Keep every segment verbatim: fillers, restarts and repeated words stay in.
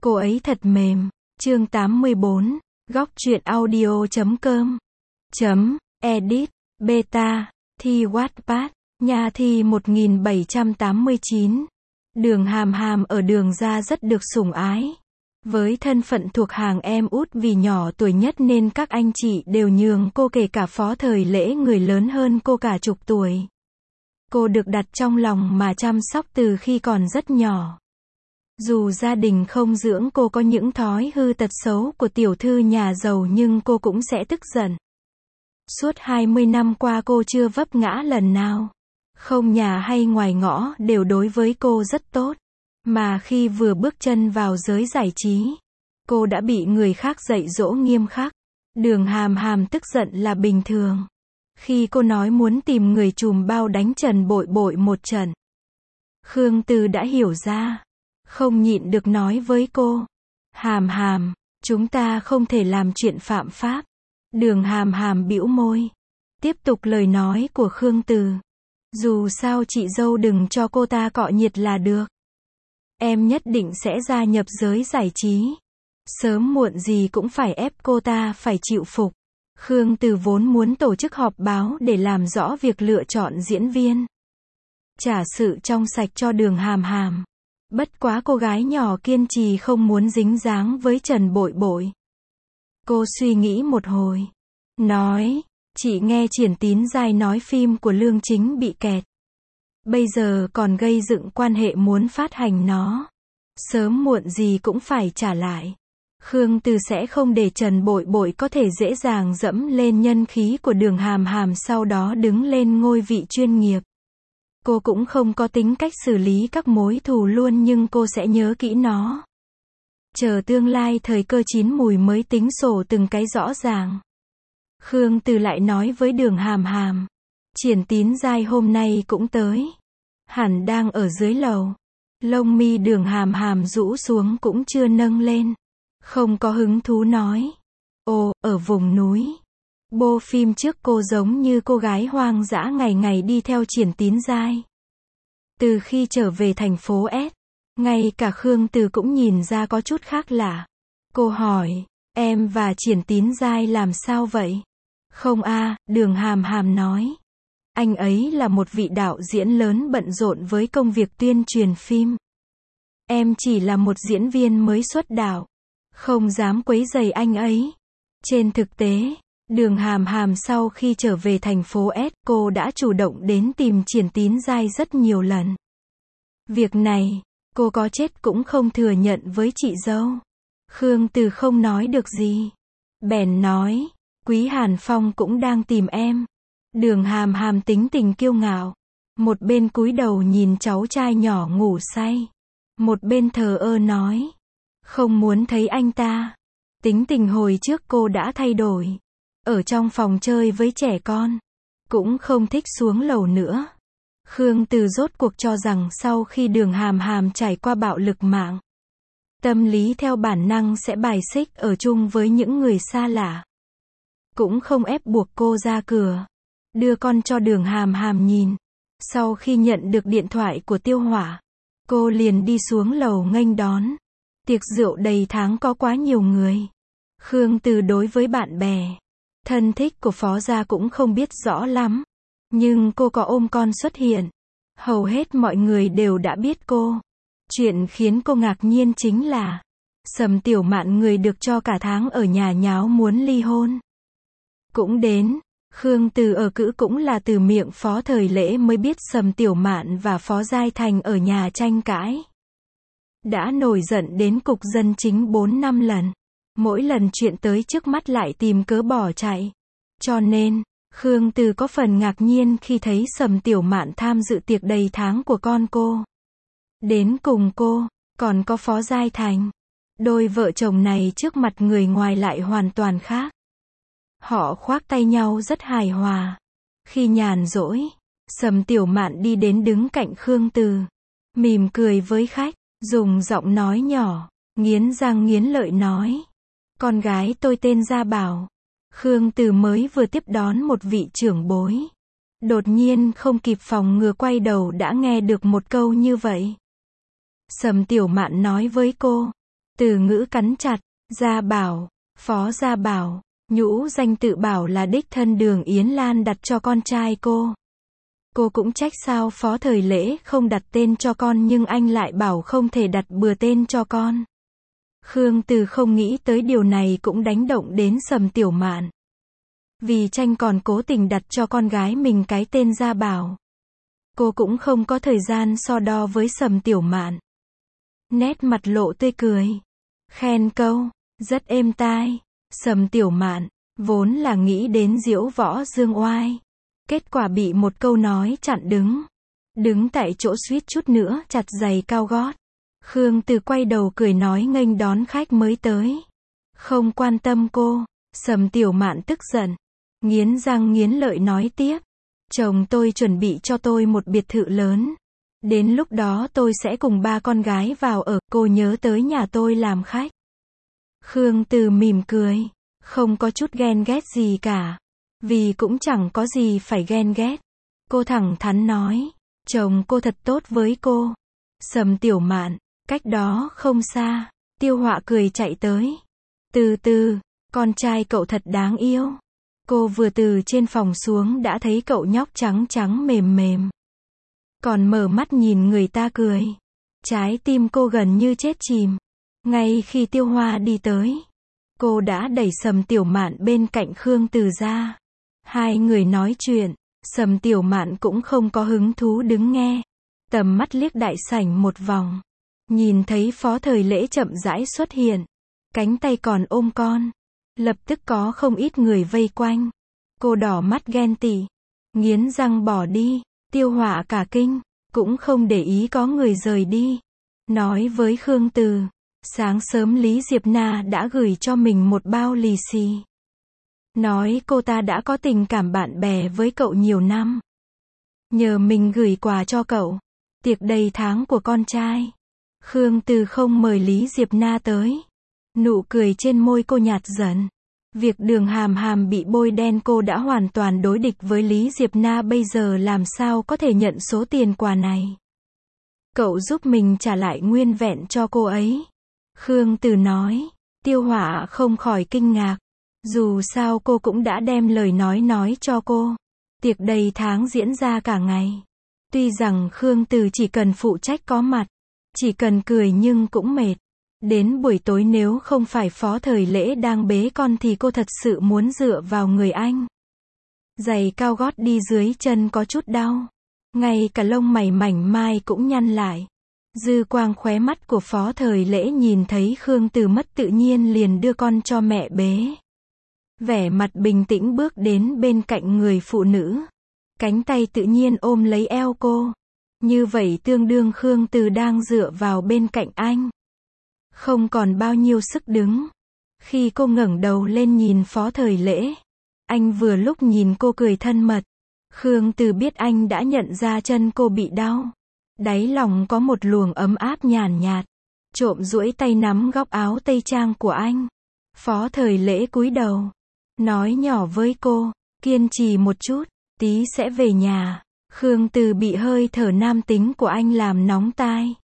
Cô ấy thật mềm. Chương tám mươi bốn. Góc truyện audio chấm com. Chấm, edit, beta, thi Wattpad, nhà thi một nghìn bảy trăm tám mươi chín. Đường Hàm Hàm ở Đường gia rất được sủng ái. Với thân phận thuộc hàng em út vì nhỏ tuổi nhất nên các anh chị đều nhường cô, kể cả Phó Thời Lễ người lớn hơn cô cả chục tuổi. Cô được đặt trong lòng mà chăm sóc từ khi còn rất nhỏ. Dù gia đình không dưỡng cô có những thói hư tật xấu của tiểu thư nhà giàu nhưng cô cũng sẽ tức giận. Suốt hai mươi năm qua cô chưa vấp ngã lần nào. Không nhà hay ngoài ngõ đều đối với cô rất tốt. Mà khi vừa bước chân vào giới giải trí, cô đã bị người khác dạy dỗ nghiêm khắc. Đường Hàm Hàm tức giận là bình thường. Khi cô nói muốn tìm người trùm bao đánh Trần Bội Bội một trận, Khương Từ đã hiểu ra. Không nhịn được nói với cô. Hàm Hàm, chúng ta không thể làm chuyện phạm pháp. Đường Hàm Hàm bĩu môi. Tiếp tục lời nói của Khương Từ. Dù sao chị dâu đừng cho cô ta cọ nhiệt là được. Em nhất định sẽ gia nhập giới giải trí. Sớm muộn gì cũng phải ép cô ta phải chịu phục. Khương Từ vốn muốn tổ chức họp báo để làm rõ việc lựa chọn diễn viên, trả sự trong sạch cho Đường Hàm Hàm. Bất quá cô gái nhỏ kiên trì không muốn dính dáng với Trần Bội Bội. Cô suy nghĩ một hồi. Nói, chị nghe Triển Tín Giai nói phim của Lương Chính bị kẹt. Bây giờ còn gây dựng quan hệ muốn phát hành nó. Sớm muộn gì cũng phải trả lại. Khương Từ sẽ không để Trần Bội Bội có thể dễ dàng dẫm lên nhân khí của Đường Hàm Hàm sau đó đứng lên ngôi vị chuyên nghiệp. Cô cũng không có tính cách xử lý các mối thù luôn nhưng cô sẽ nhớ kỹ nó. Chờ tương lai thời cơ chín mùi mới tính sổ từng cái rõ ràng. Khương Từ lại nói với Đường Hàm Hàm. Triển Tín Giai hôm nay cũng tới. Hẳn đang ở dưới lầu. Lông mi Đường Hàm Hàm rũ xuống cũng chưa nâng lên. Không có hứng thú nói. Ồ, ở vùng núi. Bộ phim trước cô giống như cô gái hoang dã ngày ngày đi theo Triển Tín Giai. Từ khi trở về thành phố S, ngay cả Khương Từ cũng nhìn ra có chút khác lạ. Cô hỏi, em và Triển Tín Giai làm sao vậy? Không a, Đường Hàm Hàm nói. Anh ấy là một vị đạo diễn lớn bận rộn với công việc tuyên truyền phim. Em chỉ là một diễn viên mới xuất đạo. Không dám quấy rầy anh ấy. Trên thực tế, Đường Hàm Hàm sau khi trở về thành phố S, cô đã chủ động đến tìm Triển Tín Giai rất nhiều lần. Việc này, cô có chết cũng không thừa nhận với chị dâu. Khương Từ không nói được gì. Bèn nói, Quý Hàn Phong cũng đang tìm em. Đường Hàm Hàm tính tình kiêu ngạo. Một bên cúi đầu nhìn cháu trai nhỏ ngủ say. Một bên thờ ơ nói, không muốn thấy anh ta. Tính tình hồi trước cô đã thay đổi. Ở trong phòng chơi với trẻ con. Cũng không thích xuống lầu nữa. Khương Từ rốt cuộc cho rằng sau khi Đường Hàm Hàm trải qua bạo lực mạng, tâm lý theo bản năng sẽ bài xích ở chung với những người xa lạ. Cũng không ép buộc cô ra cửa. Đưa con cho Đường Hàm Hàm nhìn. Sau khi nhận được điện thoại của Tiêu Hỏa, cô liền đi xuống lầu nghênh đón. Tiệc rượu đầy tháng có quá nhiều người. Khương Từ đối với bạn bè, thân thích của Phó gia cũng không biết rõ lắm. Nhưng cô có ôm con xuất hiện. Hầu hết mọi người đều đã biết cô. Chuyện khiến cô ngạc nhiên chính là Sầm Tiểu Mạn người được cho cả tháng ở nhà nháo muốn ly hôn cũng đến. Khương Từ ở cữ cũng là từ miệng Phó Thời Lễ mới biết Sầm Tiểu Mạn và Phó Giai Thành ở nhà tranh cãi. Đã nổi giận đến cục dân chính bốn năm lần. Mỗi lần chuyện tới trước mắt lại tìm cớ bỏ chạy. Cho nên, Khương Từ có phần ngạc nhiên khi thấy Sầm Tiểu Mạn tham dự tiệc đầy tháng của con cô. Đến cùng cô, còn có Phó Giai Thành. Đôi vợ chồng này trước mặt người ngoài lại hoàn toàn khác. Họ khoác tay nhau rất hài hòa. Khi nhàn rỗi, Sầm Tiểu Mạn đi đến đứng cạnh Khương Từ. Mỉm cười với khách, dùng giọng nói nhỏ, nghiến răng nghiến lợi nói. Con gái tôi tên Gia Bảo. Khương Từ mới vừa tiếp đón một vị trưởng bối. Đột nhiên không kịp phòng ngừa quay đầu đã nghe được một câu như vậy. Sầm Tiểu Mạn nói với cô. Từ ngữ cắn chặt, Gia Bảo, Phó Gia Bảo, nhũ danh tự Bảo là đích thân Đường Yến Lan đặt cho con trai cô. Cô cũng trách sao Phó Thời Lễ không đặt tên cho con nhưng anh lại bảo không thể đặt bừa tên cho con. Khương Từ không nghĩ tới điều này cũng đánh động đến Sầm Tiểu Mạn. Vì tranh còn cố tình đặt cho con gái mình cái tên Gia Bảo. Cô cũng không có thời gian so đo với Sầm Tiểu Mạn. Nét mặt lộ tươi cười. Khen câu, rất êm tai. Sầm Tiểu Mạn, vốn là nghĩ đến diễu võ dương oai. Kết quả bị một câu nói chặn đứng. Đứng tại chỗ suýt chút nữa chặt giày cao gót. Khương Từ quay đầu cười nói nghênh đón khách mới tới. Không quan tâm cô. Sầm Tiểu Mạn tức giận. Nghiến răng nghiến lợi nói tiếp. Chồng tôi chuẩn bị cho tôi một biệt thự lớn. Đến lúc đó tôi sẽ cùng ba con gái vào ở, cô nhớ tới nhà tôi làm khách. Khương Từ mỉm cười. Không có chút ghen ghét gì cả. Vì cũng chẳng có gì phải ghen ghét. Cô thẳng thắn nói. Chồng cô thật tốt với cô. Sầm Tiểu Mạn, cách đó không xa. Tiêu Họa cười chạy tới. Từ từ, con trai cậu thật đáng yêu. Cô vừa từ trên phòng xuống đã thấy cậu nhóc trắng trắng mềm mềm. Còn mở mắt nhìn người ta cười. Trái tim cô gần như chết chìm. Ngay khi Tiêu Hoa đi tới, cô đã đẩy Sầm Tiểu Mạn bên cạnh Khương Từ ra. Hai người nói chuyện, Sầm Tiểu Mạn cũng không có hứng thú đứng nghe. Tầm mắt liếc đại sảnh một vòng. Nhìn thấy Phó Thời Lễ chậm rãi xuất hiện. Cánh tay còn ôm con. Lập tức có không ít người vây quanh. Cô đỏ mắt ghen tị. Nghiến răng bỏ đi. Tiêu Họa cả kinh. Cũng không để ý có người rời đi. Nói với Khương Từ. Sáng sớm Lý Diệp Na đã gửi cho mình một bao lì xì. Nói cô ta đã có tình cảm bạn bè với cậu nhiều năm. Nhờ mình gửi quà cho cậu. Tiệc đầy tháng của con trai. Khương Từ không mời Lý Diệp Na tới. Nụ cười trên môi cô nhạt dần. Việc Đường Hàm Hàm bị bôi đen cô đã hoàn toàn đối địch với Lý Diệp Na, bây giờ làm sao có thể nhận số tiền quà này. Cậu giúp mình trả lại nguyên vẹn cho cô ấy. Khương Từ nói. Tiêu Họa không khỏi kinh ngạc. Dù sao cô cũng đã đem lời nói nói cho cô. Tiệc đầy tháng diễn ra cả ngày. Tuy rằng Khương Từ chỉ cần phụ trách có mặt. Chỉ cần cười nhưng cũng mệt. Đến buổi tối nếu không phải Phó Thời Lễ đang bế con thì cô thật sự muốn dựa vào người anh. Giày cao gót đi dưới chân có chút đau. Ngay cả lông mày mảnh mai cũng nhăn lại. Dư quang khóe mắt của Phó Thời Lễ nhìn thấy Khương Từ mất tự nhiên liền đưa con cho mẹ bế. Vẻ mặt bình tĩnh bước đến bên cạnh người phụ nữ. Cánh tay tự nhiên ôm lấy eo cô. Như vậy tương đương Khương Từ đang dựa vào bên cạnh anh. Không còn bao nhiêu sức đứng. Khi cô ngẩng đầu lên nhìn Phó Thời Lễ. Anh vừa lúc nhìn cô cười thân mật. Khương Từ biết anh đã nhận ra chân cô bị đau. Đáy lòng có một luồng ấm áp nhàn nhạt. Trộm duỗi tay nắm góc áo tây trang của anh. Phó Thời Lễ cúi đầu. Nói nhỏ với cô. Kiên trì một chút. Tí sẽ về nhà. Khương Từ bị hơi thở nam tính của anh làm nóng tai.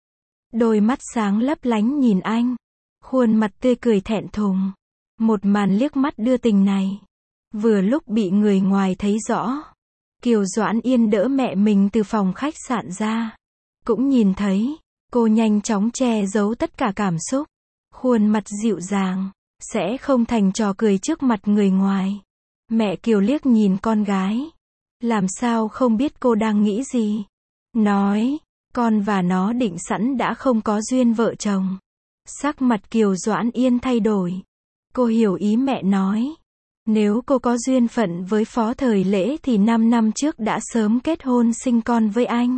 Đôi mắt sáng lấp lánh nhìn anh. Khuôn mặt tươi cười thẹn thùng. Một màn liếc mắt đưa tình này. Vừa lúc bị người ngoài thấy rõ. Kiều Doãn Yên đỡ mẹ mình từ phòng khách sạn ra. Cũng nhìn thấy. Cô nhanh chóng che giấu tất cả cảm xúc. Khuôn mặt dịu dàng. Sẽ không thành trò cười trước mặt người ngoài. Mẹ Kiều liếc nhìn con gái. Làm sao không biết cô đang nghĩ gì. Nói. Con và nó định sẵn đã không có duyên vợ chồng. Sắc mặt Kiều Doãn Yên thay đổi. Cô hiểu ý mẹ nói. Nếu cô có duyên phận với Phó Thời Lễ thì năm năm trước đã sớm kết hôn sinh con với anh.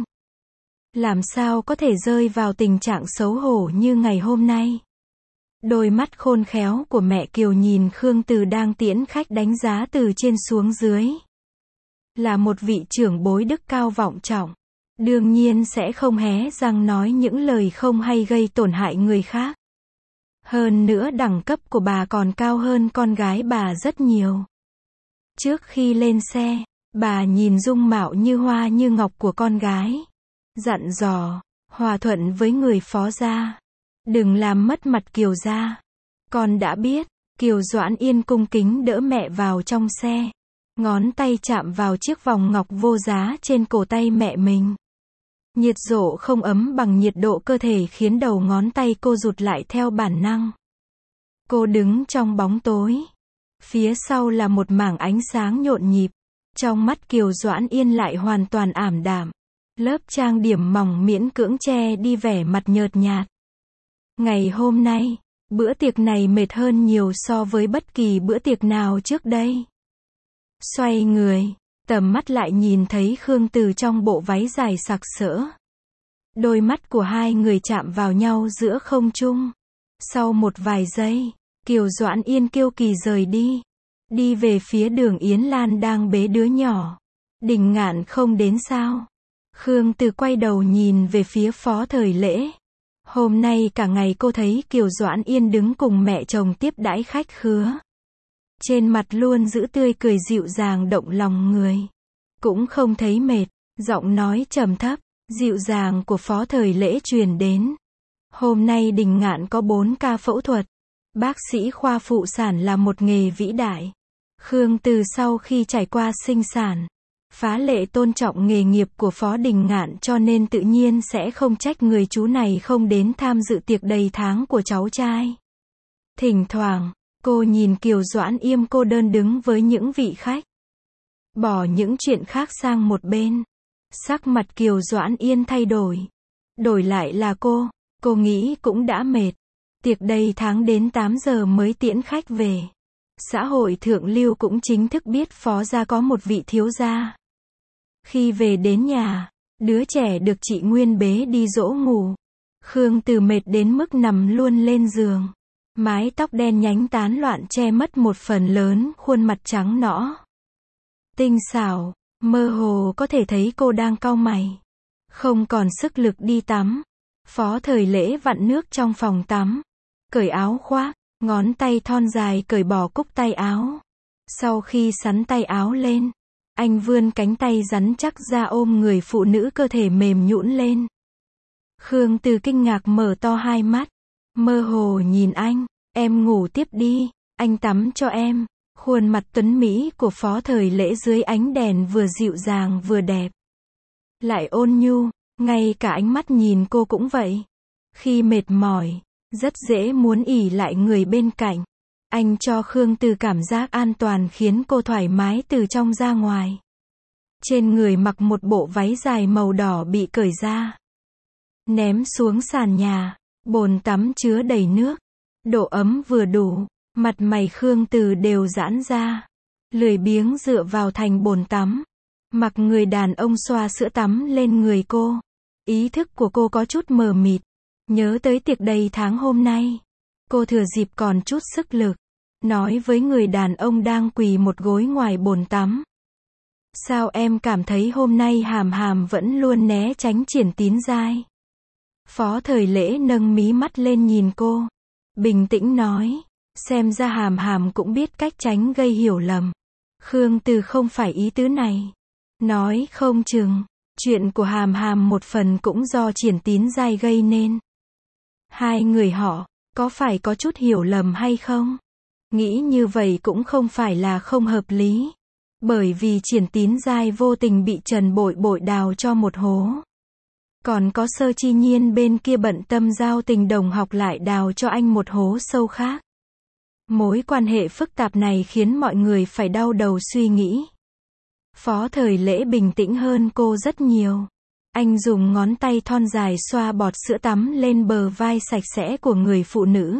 Làm sao có thể rơi vào tình trạng xấu hổ như ngày hôm nay. Đôi mắt khôn khéo của mẹ Kiều nhìn Khương Từ đang tiễn khách đánh giá từ trên xuống dưới. Là một vị trưởng bối đức cao vọng trọng. Đương nhiên sẽ không hé răng nói những lời không hay gây tổn hại người khác. Hơn nữa đẳng cấp của bà còn cao hơn con gái bà rất nhiều. Trước khi lên xe, bà nhìn dung mạo như hoa như ngọc của con gái. Dặn dò, hòa thuận với người Phó gia. Đừng làm mất mặt Kiều gia. Con đã biết. Kiều Doãn Yên cung kính đỡ mẹ vào trong xe. Ngón tay chạm vào chiếc vòng ngọc vô giá trên cổ tay mẹ mình. Nhiệt độ không ấm bằng nhiệt độ cơ thể khiến đầu ngón tay cô rụt lại theo bản năng. Cô đứng trong bóng tối. Phía sau là một mảng ánh sáng nhộn nhịp. Trong mắt Kiều Doãn Yên lại hoàn toàn ảm đạm. Lớp trang điểm mỏng miễn cưỡng che đi vẻ mặt nhợt nhạt. Ngày hôm nay, bữa tiệc này mệt hơn nhiều so với bất kỳ bữa tiệc nào trước đây. Xoay người, tầm mắt lại nhìn thấy Khương Từ trong bộ váy dài sặc sỡ. Đôi mắt của hai người chạm vào nhau giữa không trung. Sau một vài giây, Kiều Doãn Yên kiêu kỳ rời đi. Đi về phía đường Yến Lan đang bế đứa nhỏ. Đình Ngạn không đến sao? Khương Từ quay đầu nhìn về phía Phó Thời Lễ. Hôm nay cả ngày cô thấy Kiều Doãn Yên đứng cùng mẹ chồng tiếp đãi khách khứa. Trên mặt luôn giữ tươi cười dịu dàng động lòng người. Cũng không thấy mệt, giọng nói trầm thấp, dịu dàng của Phó Thời Lễ truyền đến. Hôm nay Đình Ngạn có bốn ca phẫu thuật. Bác sĩ khoa phụ sản là một nghề vĩ đại. Khương Từ sau khi trải qua sinh sản, phá lệ tôn trọng nghề nghiệp của Phó Đình Ngạn cho nên tự nhiên sẽ không trách người chú này không đến tham dự tiệc đầy tháng của cháu trai. Thỉnh thoảng, cô nhìn Kiều Doãn Yên cô đơn đứng với những vị khách. Bỏ những chuyện khác sang một bên. Sắc mặt Kiều Doãn Yên thay đổi. Đổi lại là cô, cô nghĩ cũng đã mệt. Tiệc đầy tháng đến tám giờ mới tiễn khách về. Xã hội thượng lưu cũng chính thức biết Phó gia có một vị thiếu gia. Khi về đến nhà, đứa trẻ được chị Nguyên bế đi dỗ ngủ. Khương Từ mệt đến mức nằm luôn lên giường. Mái tóc đen nhánh tán loạn che mất một phần lớn khuôn mặt trắng nõn. Tinh xảo, mơ hồ có thể thấy cô đang cau mày. Không còn sức lực đi tắm. Phó Thời Lễ vặn nước trong phòng tắm. Cởi áo khoác, ngón tay thon dài cởi bỏ cúc tay áo. Sau khi xắn tay áo lên, anh vươn cánh tay rắn chắc ra ôm người phụ nữ cơ thể mềm nhũn lên. Khương Từ kinh ngạc mở to hai mắt, mơ hồ nhìn anh, em ngủ tiếp đi, anh tắm cho em. Khuôn mặt tuấn mỹ của Phó Thời Lễ dưới ánh đèn vừa dịu dàng vừa đẹp. Lại ôn nhu, ngay cả ánh mắt nhìn cô cũng vậy. Khi mệt mỏi, rất dễ muốn ỉ lại người bên cạnh. Anh cho Khương Từ cảm giác an toàn khiến cô thoải mái từ trong ra ngoài. Trên người mặc một bộ váy dài màu đỏ bị cởi ra. Ném xuống sàn nhà, bồn tắm chứa đầy nước. Độ ấm vừa đủ, mặt mày Khương Từ đều giãn ra. Lười biếng dựa vào thành bồn tắm. Mặc người đàn ông xoa sữa tắm lên người cô. Ý thức của cô có chút mờ mịt. Nhớ tới tiệc đầy tháng hôm nay. Cô thừa dịp còn chút sức lực. Nói với người đàn ông đang quỳ một gối ngoài bồn tắm. Sao em cảm thấy hôm nay Hàm Hàm vẫn luôn né tránh Triển Tín Giai? Phó Thời Lễ nâng mí mắt lên nhìn cô. Bình tĩnh nói. Xem ra Hàm Hàm cũng biết cách tránh gây hiểu lầm. Khương Từ không phải ý tứ này. Nói không chừng, chuyện của Hàm Hàm một phần cũng do Triển Tín Giai gây nên. Hai người họ, có phải có chút hiểu lầm hay không? Nghĩ như vậy cũng không phải là không hợp lý. Bởi vì Triển Tín Giai vô tình bị Trần Bội Bội đào cho một hố. Còn có Sơ Chi Nhiên bên kia bận tâm giao tình đồng học lại đào cho anh một hố sâu khác. Mối quan hệ phức tạp này khiến mọi người phải đau đầu suy nghĩ. Phó Thời Lễ bình tĩnh hơn cô rất nhiều. Anh dùng ngón tay thon dài xoa bọt sữa tắm lên bờ vai sạch sẽ của người phụ nữ.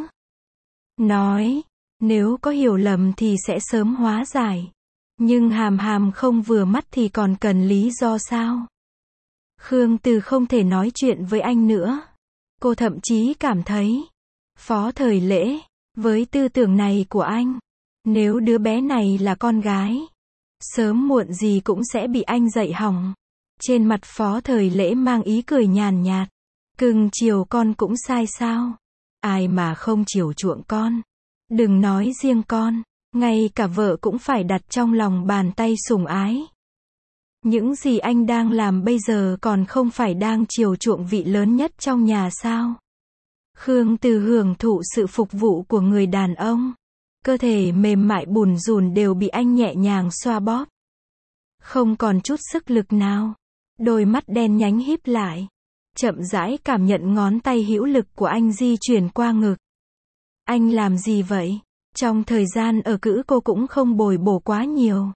Nói, nếu có hiểu lầm thì sẽ sớm hóa giải. Nhưng Hàm Hàm không vừa mắt thì còn cần lý do sao? Khương Từ không thể nói chuyện với anh nữa. Cô thậm chí cảm thấy, Phó Thời Lễ, với tư tưởng này của anh, nếu đứa bé này là con gái, sớm muộn gì cũng sẽ bị anh dạy hỏng. Trên mặt Phó Thời Lễ mang ý cười nhàn nhạt. Cưng chiều con cũng sai sao? Ai mà không chiều chuộng con? Đừng nói riêng con, ngay cả vợ cũng phải đặt trong lòng bàn tay sủng ái. Những gì anh đang làm bây giờ còn không phải đang chiều chuộng vị lớn nhất trong nhà sao? Khương Từ hưởng thụ sự phục vụ của người đàn ông. Cơ thể mềm mại bùn rùn đều bị anh nhẹ nhàng xoa bóp. Không còn chút sức lực nào. Đôi mắt đen nhánh híp lại. Chậm rãi cảm nhận ngón tay hữu lực của anh di chuyển qua ngực. Anh làm gì vậy? Trong thời gian ở cữ cô cũng không bồi bổ quá nhiều.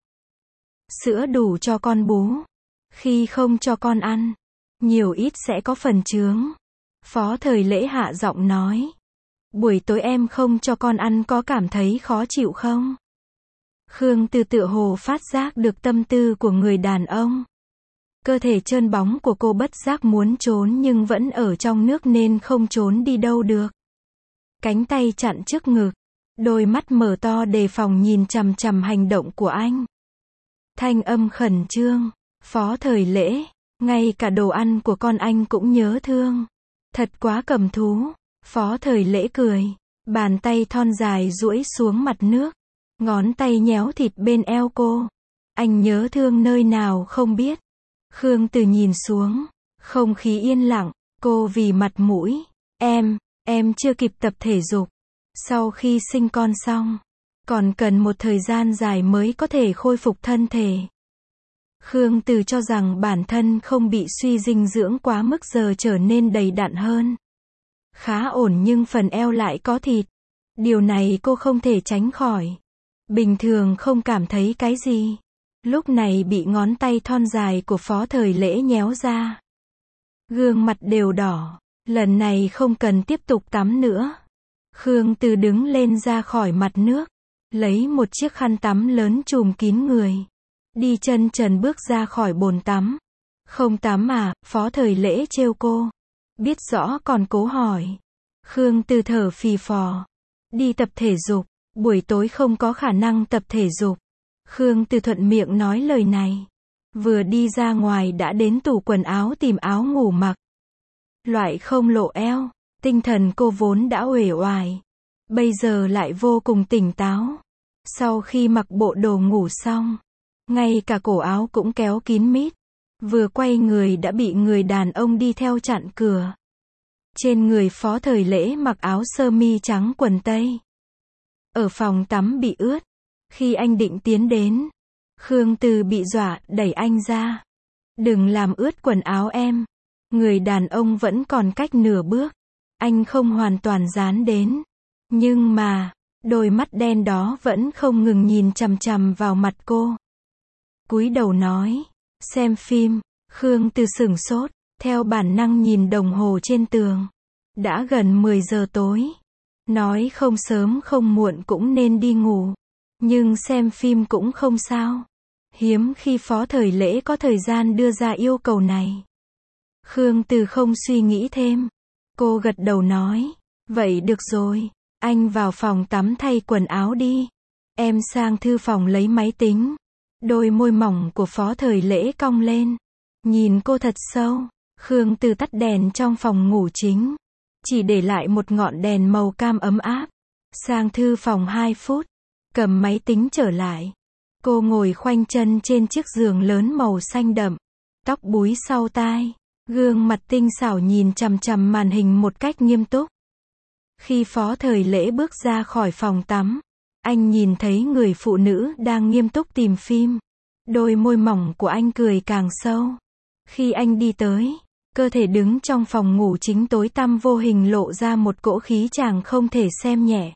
Sữa đủ cho con bú. Khi không cho con ăn, nhiều ít sẽ có phần chướng. Phó Thời Lễ hạ giọng nói. Buổi tối em không cho con ăn có cảm thấy khó chịu không? Khương Từ tựa hồ phát giác được tâm tư của người đàn ông. Cơ thể trơn bóng của cô bất giác muốn trốn nhưng vẫn ở trong nước nên không trốn đi đâu được. Cánh tay chặn trước ngực. Đôi mắt mở to đề phòng nhìn chằm chằm hành động của anh. Thanh âm khẩn trương. Phó Thời Lễ, ngay cả đồ ăn của con anh cũng nhớ thương. Thật quá cầm thú. Phó Thời Lễ cười. Bàn tay thon dài duỗi xuống mặt nước. Ngón tay nhéo thịt bên eo cô. Anh nhớ thương nơi nào không biết. Khương Từ nhìn xuống. Không khí yên lặng. Cô vì mặt mũi. Em, em chưa kịp tập thể dục. Sau khi sinh con xong, còn cần một thời gian dài mới có thể khôi phục thân thể. Khương Từ cho rằng bản thân không bị suy dinh dưỡng quá mức giờ trở nên đầy đặn hơn. Khá ổn nhưng phần eo lại có thịt. Điều này cô không thể tránh khỏi. Bình thường không cảm thấy cái gì. Lúc này bị ngón tay thon dài của Phó Thời Lễ nhéo ra. Gương mặt đều đỏ. Lần này không cần tiếp tục tắm nữa. Khương Từ đứng lên ra khỏi mặt nước. Lấy một chiếc khăn tắm lớn trùm kín người. Đi chân trần bước ra khỏi bồn tắm. Không tắm à? Phó Thời Lễ trêu cô. Biết rõ còn cố hỏi. Khương Từ thở phì phò. Đi tập thể dục. Buổi tối không có khả năng tập thể dục. Khương Từ thuận miệng nói lời này. Vừa đi ra ngoài đã đến tủ quần áo tìm áo ngủ mặc. Loại không lộ eo. Tinh thần cô vốn đã uể oải. Bây giờ lại vô cùng tỉnh táo. Sau khi mặc bộ đồ ngủ xong, ngay cả cổ áo cũng kéo kín mít. Vừa quay người đã bị người đàn ông đi theo chặn cửa. Trên người Phó Thời Lễ mặc áo sơ mi trắng quần tây. Ở phòng tắm bị ướt. Khi anh định tiến đến, Khương Từ bị dọa, đẩy anh ra. Đừng làm ướt quần áo em. Người đàn ông vẫn còn cách nửa bước. Anh không hoàn toàn dán đến. Nhưng mà, đôi mắt đen đó vẫn không ngừng nhìn chằm chằm vào mặt cô. Cúi đầu nói, xem phim. Khương Từ sửng sốt, theo bản năng nhìn đồng hồ trên tường. Đã gần mười giờ tối. Nói không sớm không muộn cũng nên đi ngủ. Nhưng xem phim cũng không sao. Hiếm khi Phó Thời Lễ có thời gian đưa ra yêu cầu này. Khương Từ không suy nghĩ thêm. Cô gật đầu nói, vậy được rồi, anh vào phòng tắm thay quần áo đi. Em sang thư phòng lấy máy tính. Đôi môi mỏng của Phó Thời Lễ cong lên. Nhìn cô thật sâu. Khương Từ tắt đèn trong phòng ngủ chính. Chỉ để lại một ngọn đèn màu cam ấm áp. Sang thư phòng hai phút. Cầm máy tính trở lại. Cô ngồi khoanh chân trên chiếc giường lớn màu xanh đậm. Tóc búi sau tai. Gương mặt tinh xảo nhìn chằm chằm màn hình một cách nghiêm túc. Khi Phó Thời Lễ bước ra khỏi phòng tắm, anh nhìn thấy người phụ nữ đang nghiêm túc tìm phim. Đôi môi mỏng của anh cười càng sâu. Khi anh đi tới, cơ thể đứng trong phòng ngủ chính tối tăm vô hình lộ ra một cỗ khí chàng không thể xem nhẹ.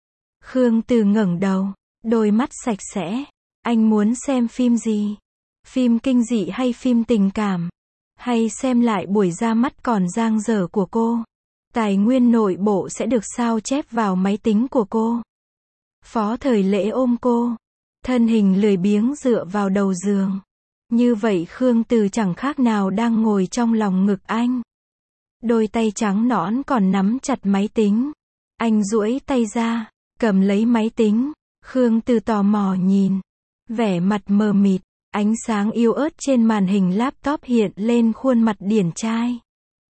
Khương Từ ngẩng đầu, đôi mắt sạch sẽ. Anh muốn xem phim gì? Phim kinh dị hay phim tình cảm? Hay xem lại buổi ra mắt còn dang dở của cô? Tài nguyên nội bộ sẽ được sao chép vào máy tính của cô. Phó Thời Lễ ôm cô. Thân hình lười biếng dựa vào đầu giường. Như vậy Khương Từ chẳng khác nào đang ngồi trong lòng ngực anh. Đôi tay trắng nõn còn nắm chặt máy tính. Anh duỗi tay ra, cầm lấy máy tính. Khương Từ tò mò nhìn. Vẻ mặt mờ mịt. Ánh sáng yếu ớt trên màn hình laptop hiện lên khuôn mặt điển trai.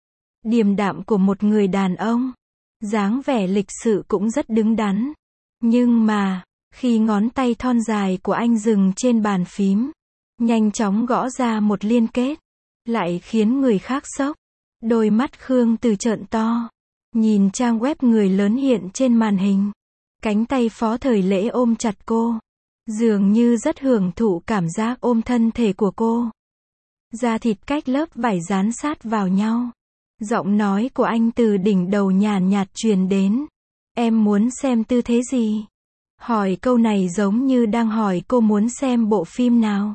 Điềm đạm của một người đàn ông. Dáng vẻ lịch sự cũng rất đứng đắn. Nhưng mà, khi ngón tay thon dài của anh dừng trên bàn phím, nhanh chóng gõ ra một liên kết, lại khiến người khác sốc. Đôi mắt Khương Từ trợn to. Nhìn trang web người lớn hiện trên màn hình. Cánh tay Phó Thời Lễ ôm chặt cô. Dường như rất hưởng thụ cảm giác ôm thân thể của cô. Da thịt cách lớp vải dán sát vào nhau. Giọng nói của anh từ đỉnh đầu nhàn nhạt truyền đến. Em muốn xem tư thế gì? Hỏi câu này giống như đang hỏi cô muốn xem bộ phim nào.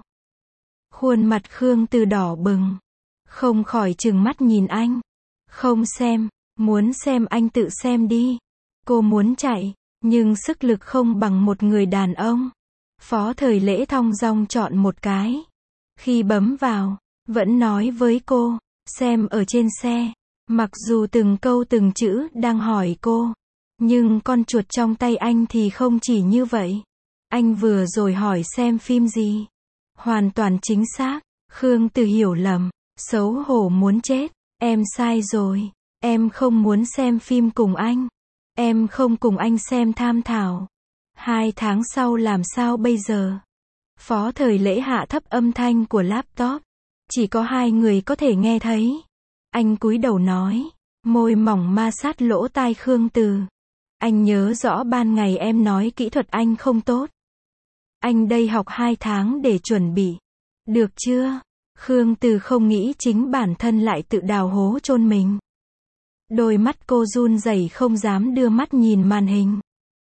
Khuôn mặt Khương Từ đỏ bừng. Không khỏi trừng mắt nhìn anh. Không xem, muốn xem anh tự xem đi. Cô muốn chạy, nhưng sức lực không bằng một người đàn ông. Phó Thời Lễ thong dong chọn một cái. Khi bấm vào, vẫn nói với cô, xem ở trên xe. Mặc dù từng câu từng chữ đang hỏi cô, nhưng con chuột trong tay anh thì không chỉ như vậy. Anh vừa rồi hỏi xem phim gì. Hoàn toàn chính xác. Khương Từ hiểu lầm, xấu hổ muốn chết. Em sai rồi, em không muốn xem phim cùng anh. Em không cùng anh xem tham thảo. Hai tháng sau làm sao bây giờ? Phó Thời Lễ hạ thấp âm thanh của laptop. Chỉ có hai người có thể nghe thấy. Anh cúi đầu nói, môi mỏng ma sát lỗ tai Khương Từ. Anh nhớ rõ ban ngày em nói kỹ thuật anh không tốt. Anh đây học hai tháng để chuẩn bị. Được chưa? Khương Từ không nghĩ chính bản thân lại tự đào hố chôn mình. Đôi mắt cô run rẩy không dám đưa mắt nhìn màn hình.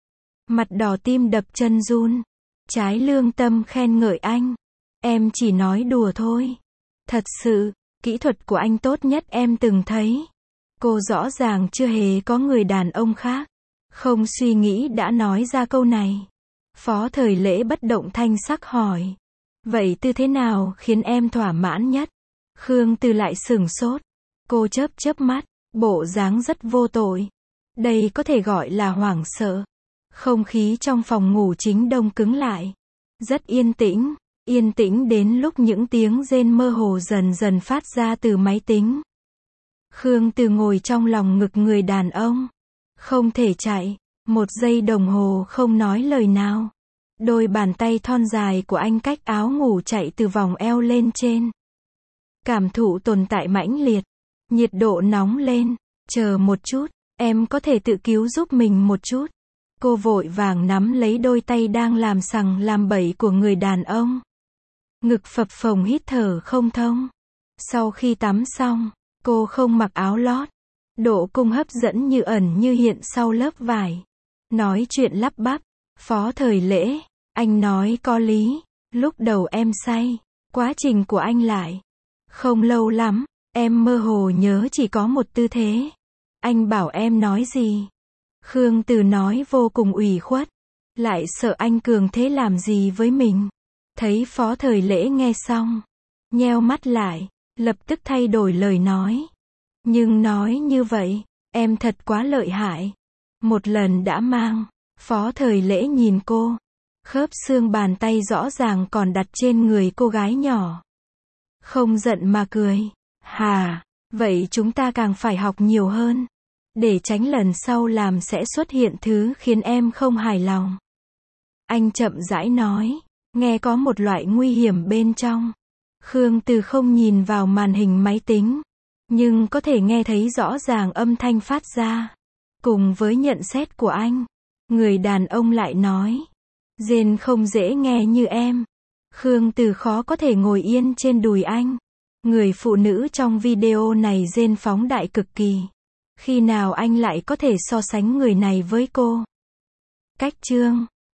Mặt đỏ tim đập chân run. Trái lương tâm khen ngợi anh. Em chỉ nói đùa thôi. Thật sự, kỹ thuật của anh tốt nhất em từng thấy. Cô rõ ràng chưa hề có người đàn ông khác. Không suy nghĩ đã nói ra câu này. Phó Thời Lễ bất động thanh sắc hỏi. Vậy tư thế nào khiến em thỏa mãn nhất? Khương Từ lại sửng sốt. Cô chớp chớp mắt, bộ dáng rất vô tội. Đây có thể gọi là hoảng sợ. Không khí trong phòng ngủ chính đông cứng lại. Rất yên tĩnh, yên tĩnh đến lúc những tiếng rên mơ hồ dần dần phát ra từ máy tính. Khương Từ ngồi trong lòng ngực người đàn ông. Không thể chạy, một giây đồng hồ không nói lời nào. Đôi bàn tay thon dài của anh cách áo ngủ chạy từ vòng eo lên trên. Cảm thụ tồn tại mãnh liệt. Nhiệt độ nóng lên. Chờ một chút, em có thể tự cứu giúp mình một chút. Cô vội vàng nắm lấy đôi tay đang làm sằng làm bậy của người đàn ông. Ngực phập phồng hít thở không thông. Sau khi tắm xong, cô không mặc áo lót. Độ cung hấp dẫn như ẩn như hiện sau lớp vải. Nói chuyện lắp bắp. Phó Thời Lễ, anh nói có lý. Lúc đầu em say. Quá trình của anh lại. Không lâu lắm, em mơ hồ nhớ chỉ có một tư thế. Anh bảo em nói gì? Khương Từ nói vô cùng ủy khuất. Lại sợ anh cường thế làm gì với mình. Thấy Phó Thời Lễ nghe xong. Nheo mắt lại. Lập tức thay đổi lời nói. Nhưng nói như vậy, em thật quá lợi hại. Một lần đã mang. Phó Thời Lễ nhìn cô. Khớp xương bàn tay rõ ràng còn đặt trên người cô gái nhỏ. Không giận mà cười. Hà, vậy chúng ta càng phải học nhiều hơn. Để tránh lần sau làm sẽ xuất hiện thứ khiến em không hài lòng. Anh chậm rãi nói. Nghe có một loại nguy hiểm bên trong. Khương Từ không nhìn vào màn hình máy tính. Nhưng có thể nghe thấy rõ ràng âm thanh phát ra. Cùng với nhận xét của anh. Người đàn ông lại nói. Rên không dễ nghe như em. Khương Từ khó có thể ngồi yên trên đùi anh. Người phụ nữ trong video này rên phóng đại cực kỳ. Khi nào anh lại có thể so sánh người này với cô? Cách chương